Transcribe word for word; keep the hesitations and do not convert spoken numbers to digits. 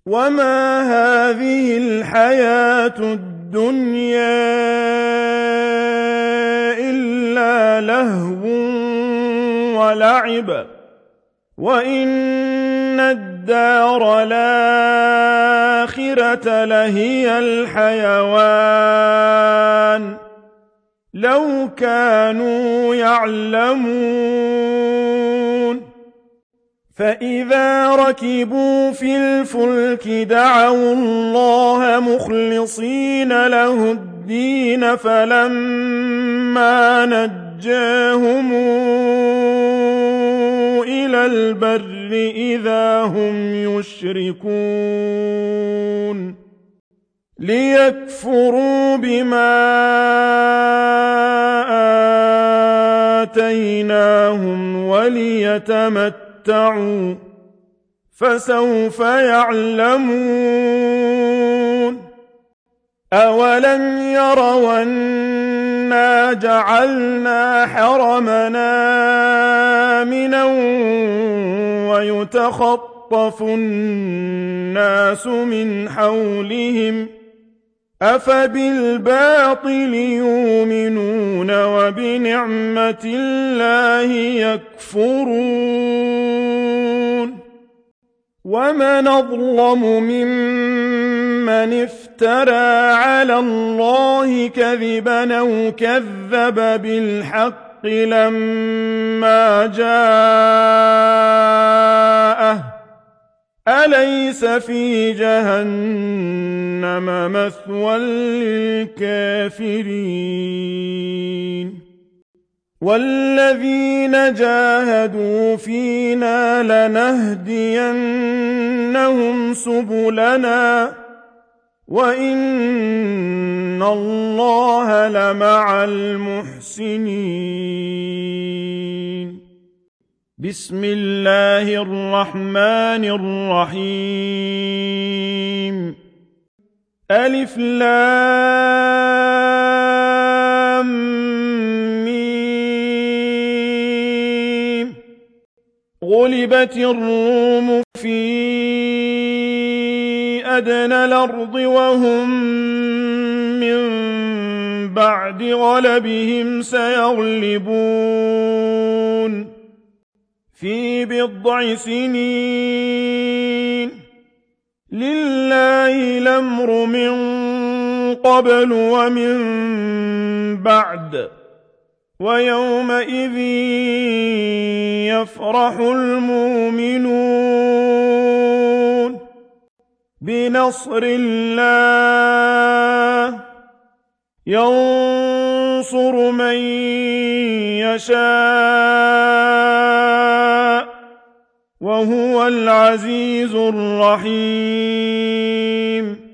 وما هذه الحياة الدنيا إلا لهو ولعب وإن الدار الآخرة لهي الحيوان لو كانوا يعلمون فإذا ركبوا في الفلك دعوا الله مخلصين له الدين فلما نجاهم إلى البر إذا هم يشركون ليكفروا بما آتيناهم وليتمتعوا فسوف يعلمون أولم يروا أنا جعلنا حرمنا آمنا ويتخطف الناس من حولهم أفبالباطل يؤمنون وبنعمة الله يكفرون ومن أظلم ممن افترى على الله كذبا أو كذب بالحق لما جاءه أليس في جهنم مثوى للكافرين والذين جاهدوا فينا لنهدينهم سبلنا وإن الله لمع المحسنين بسم الله الرحمن الرحيم ألف لام ميم غلبت الروم في أدنى الأرض وهم من بعد غلبهم سيغلبون في بضع سنين لله الأمر من قبل ومن بعد ويومئذ يفرح المؤمنون بنصر الله ينصر من يشاء وهو العزيز الرحيم